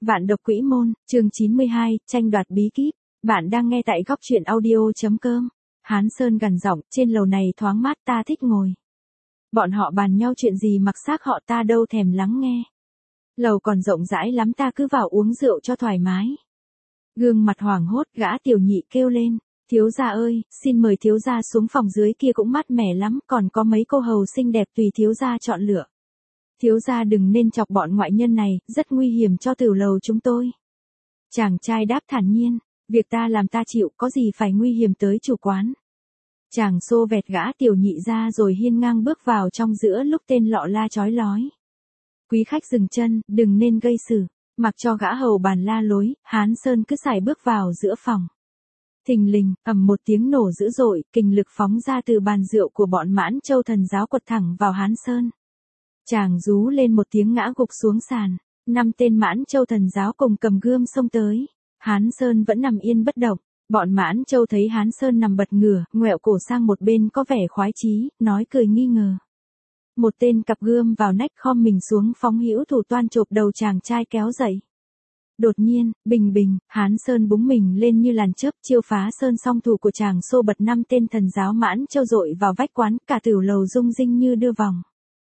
Vạn độc quỹ môn, chương 92, tranh đoạt bí kíp. Bạn đang nghe tại góc truyện audio.com. Hán Sơn gằn giọng, trên lầu này thoáng mát ta thích ngồi. Bọn họ bàn nhau chuyện gì mặc xác họ ta đâu thèm lắng nghe. Lầu còn rộng rãi lắm ta cứ vào uống rượu cho thoải mái. Gương mặt hoảng hốt gã tiểu nhị kêu lên, thiếu gia ơi, xin mời thiếu gia xuống phòng dưới kia cũng mát mẻ lắm, còn có mấy cô hầu xinh đẹp tùy thiếu gia chọn lựa. Thiếu gia đừng nên chọc bọn ngoại nhân này, rất nguy hiểm cho tiểu lầu chúng tôi. Chàng trai đáp thản nhiên, việc ta làm ta chịu, có gì phải nguy hiểm tới chủ quán. Chàng xô vẹt gã tiểu nhị ra rồi hiên ngang bước vào trong giữa lúc tên lọ la chói lói. Quý khách dừng chân, đừng nên gây sự, mặc cho gã hầu bàn la lối, Hán Sơn cứ sải bước vào giữa phòng. Thình lình, ầm một tiếng nổ dữ dội, kình lực phóng ra từ bàn rượu của bọn Mãn Châu thần giáo quật thẳng vào Hán Sơn. Chàng rú lên một tiếng ngã gục xuống sàn, 5 tên Mãn Châu thần giáo cùng cầm gươm xông tới. Hán Sơn vẫn nằm yên bất động, bọn Mãn Châu thấy Hán Sơn nằm bật ngửa, ngoẹo cổ sang một bên có vẻ khoái chí, nói cười nghi ngờ. Một tên cặp gươm vào nách khom mình xuống phóng hữu thủ toan chộp đầu chàng trai kéo dậy. Đột nhiên, bình bình, Hán Sơn búng mình lên như làn chớp, chiêu phá sơn song thủ của chàng xô bật 5 tên thần giáo Mãn Châu dội vào vách quán, cả tiểu lầu rung rinh như đưa vòng.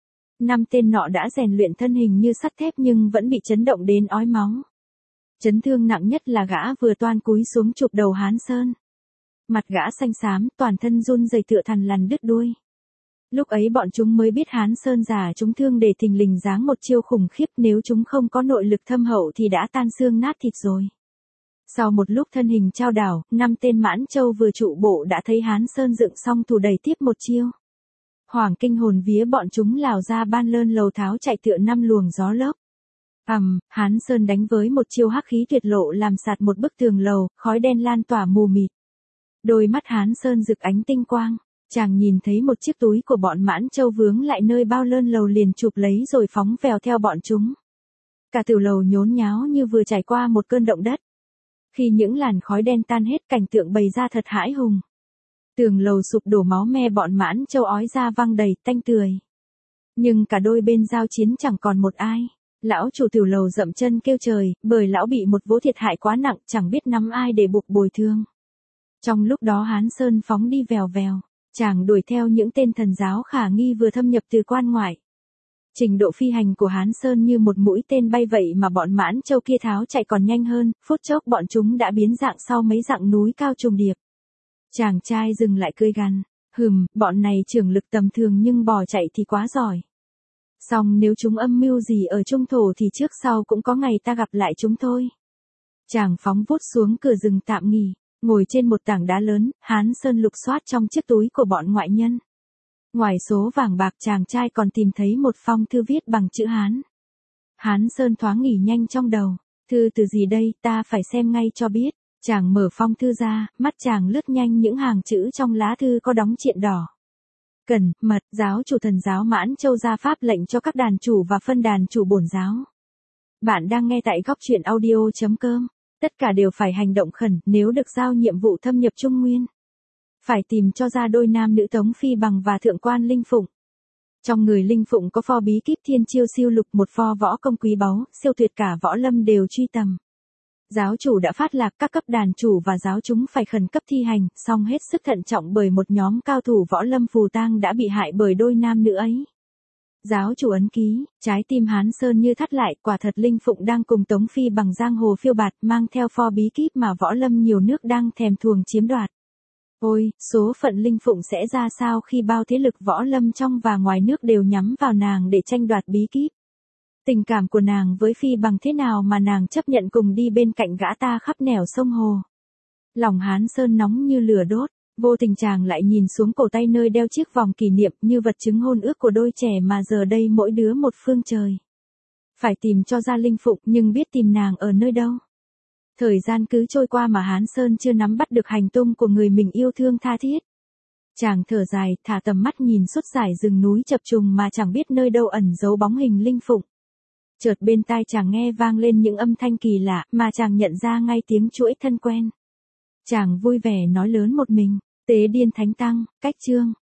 5 tên nọ đã rèn luyện thân hình như sắt thép nhưng vẫn bị chấn động đến ói máu. Chấn thương nặng nhất là gã vừa toan cúi xuống chụp đầu Hán Sơn. Mặt gã xanh xám, toàn thân run rẩy tựa thằn lằn đứt đuôi. Lúc ấy bọn chúng mới biết Hán Sơn giả chúng thương để thình lình giáng một chiêu khủng khiếp, nếu chúng không có nội lực thâm hậu thì đã tan xương nát thịt rồi. Sau một lúc thân hình trao đảo, 5 tên Mãn Châu vừa trụ bộ đã thấy Hán Sơn dựng xong thủ đẩy tiếp một chiêu. Hoảng kinh hồn vía bọn chúng lào ra ban lơn lầu tháo chạy tựa 5 luồng gió lốc. Hán Sơn đánh với một chiêu hắc khí tuyệt lộ làm sạt một bức tường lầu, khói đen lan tỏa mù mịt. Đôi mắt Hán Sơn rực ánh tinh quang, chàng nhìn thấy một chiếc túi của bọn Mãn Châu vướng lại nơi bao lơn lầu liền chụp lấy rồi phóng vèo theo bọn chúng. Cả tiểu lầu nhốn nháo như vừa trải qua một cơn động đất. Khi những làn khói đen tan hết, cảnh tượng bày ra thật hãi hùng. Tường lầu sụp đổ, máu me bọn Mãn Châu ói ra văng đầy tanh tưởi. Nhưng cả đôi bên giao chiến chẳng còn một ai. Lão chủ tiểu lầu dậm chân kêu trời, bởi lão bị một vố thiệt hại quá nặng, chẳng biết nắm ai để buộc bồi thương. Trong lúc đó Hán Sơn phóng đi vèo vèo, chàng đuổi theo những tên thần giáo khả nghi vừa thâm nhập từ quan ngoại. Trình độ phi hành của Hán Sơn như một mũi tên bay vậy mà bọn Mãn Châu kia tháo chạy còn nhanh hơn, phút chốc bọn chúng đã biến dạng sau mấy dặn núi cao trùng điệp. Chàng trai dừng lại cười gằn, bọn này trưởng lực tầm thường nhưng bỏ chạy thì quá giỏi. Song nếu chúng âm mưu gì ở trung thổ thì trước sau cũng có ngày ta gặp lại chúng thôi. Chàng phóng vút xuống cửa rừng tạm nghỉ, ngồi trên một tảng đá lớn, Hán Sơn lục soát trong chiếc túi của bọn ngoại nhân. Ngoài số vàng bạc, chàng trai còn tìm thấy một phong thư viết bằng chữ Hán. Hán Sơn thoáng nghỉ nhanh trong đầu, thư từ gì đây, ta phải xem ngay cho biết. Chàng mở phong thư ra, mắt chàng lướt nhanh những hàng chữ trong lá thư có đóng triện đỏ. Cẩn mật, giáo chủ thần giáo Mãn Châu ra pháp lệnh cho các đàn chủ và phân đàn chủ bổn giáo. Bạn đang nghe tại góc truyện audio.com. Tất cả đều phải hành động khẩn nếu được giao nhiệm vụ thâm nhập Trung Nguyên. Phải tìm cho ra đôi nam nữ Tống Phi Bằng và thượng quan Linh Phụng. Trong người Linh Phụng có pho bí kíp thiên chiêu siêu lục, một pho võ công quý báu, siêu tuyệt cả võ lâm đều truy tầm. Giáo chủ đã phát lạc, các cấp đàn chủ và giáo chúng phải khẩn cấp thi hành, song hết sức thận trọng bởi một nhóm cao thủ võ lâm phù tang đã bị hại bởi đôi nam nữ ấy. Giáo chủ ấn ký, trái tim Hán Sơn như thắt lại, quả thật Linh Phụng đang cùng Tống Phi Bằng giang hồ phiêu bạt, mang theo pho bí kíp mà võ lâm nhiều nước đang thèm thuồng chiếm đoạt. Ôi, số phận Linh Phụng sẽ ra sao khi bao thế lực võ lâm trong và ngoài nước đều nhắm vào nàng để tranh đoạt bí kíp? Tình cảm của nàng với Phi Bằng thế nào mà nàng chấp nhận cùng đi bên cạnh gã ta khắp nẻo sông hồ? Lòng Hán Sơn nóng như lửa đốt, vô tình chàng lại nhìn xuống cổ tay nơi đeo chiếc vòng kỷ niệm như vật chứng hôn ước của đôi trẻ mà giờ đây mỗi đứa một phương trời. Phải tìm cho ra Linh Phụng, nhưng biết tìm nàng ở nơi đâu? Thời gian cứ trôi qua mà Hán Sơn chưa nắm bắt được hành tung của người mình yêu thương tha thiết. Chàng thở dài, thả tầm mắt nhìn suốt dải rừng núi chập trùng mà chẳng biết nơi đâu ẩn giấu bóng hình Linh Phụng. Chợt bên tai chàng nghe vang lên những âm thanh kỳ lạ mà chàng nhận ra ngay tiếng chuỗi thân quen. Chàng vui vẻ nói lớn một mình, tế điên thánh tăng, cách chương.